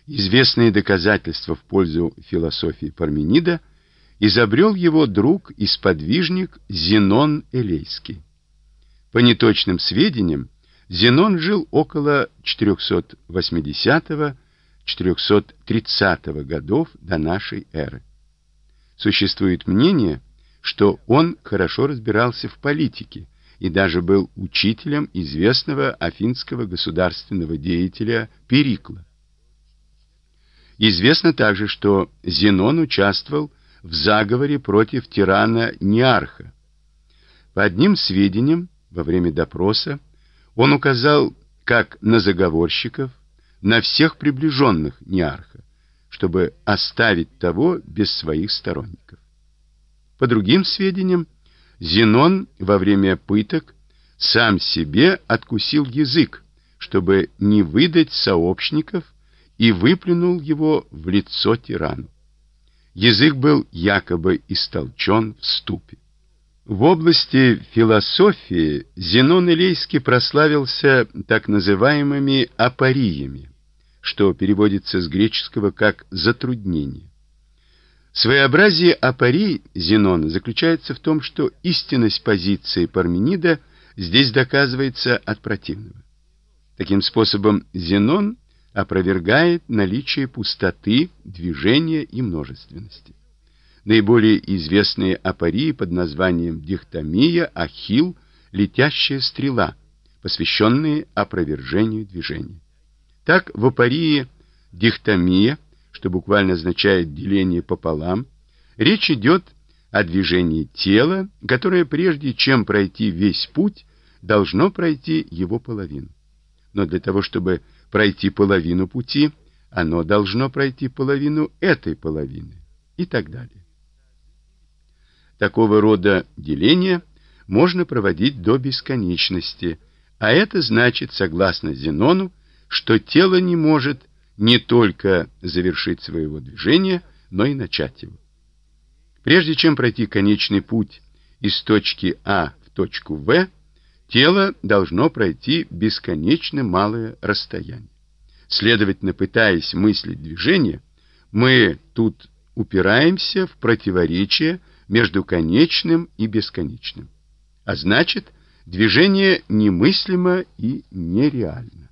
Известные доказательства в пользу философии Парменида изобрел его друг и сподвижник Зенон Элейский. По неточным сведениям, Зенон жил около 480-430 годов до нашей эры. Существует мнение, что он хорошо разбирался в политике и даже был учителем известного афинского государственного деятеля Перикла. Известно также, что Зенон участвовал в заговоре против тирана Неарха. По одним сведениям, во время допроса он указал как на заговорщиков, на всех приближенных Неарха, чтобы оставить того без своих сторонников. По другим сведениям, Зенон во время пыток сам себе откусил язык, чтобы не выдать сообщников, и выплюнул его в лицо тирану. Язык был якобы истолчен в ступе. В области философии Зенон Элейский прославился так называемыми апориями, что переводится с греческого как «затруднение». Своеобразие апорий Зенона заключается в том, что истинность позиции Парменида здесь доказывается от противного. Таким способом Зенон опровергает наличие пустоты, движения и множественности. Наиболее известные апории под названием дихтомия, ахилл, летящая стрела, посвященные опровержению движения. Так в апории дихтомия, что буквально означает деление пополам, речь идет о движении тела, которое прежде чем пройти весь путь, должно пройти его половину. Но для того, чтобы пройти половину пути, оно должно пройти половину этой половины и так далее. Такого рода деление можно проводить до бесконечности, а это значит, согласно Зенону, что тело не может не только завершить своего движения, но и начать его. Прежде чем пройти конечный путь из точки А в точку В, тело должно пройти бесконечно малое расстояние. Следовательно, пытаясь мыслить движение, мы тут упираемся в противоречие между конечным и бесконечным. А значит, движение немыслимо и нереально.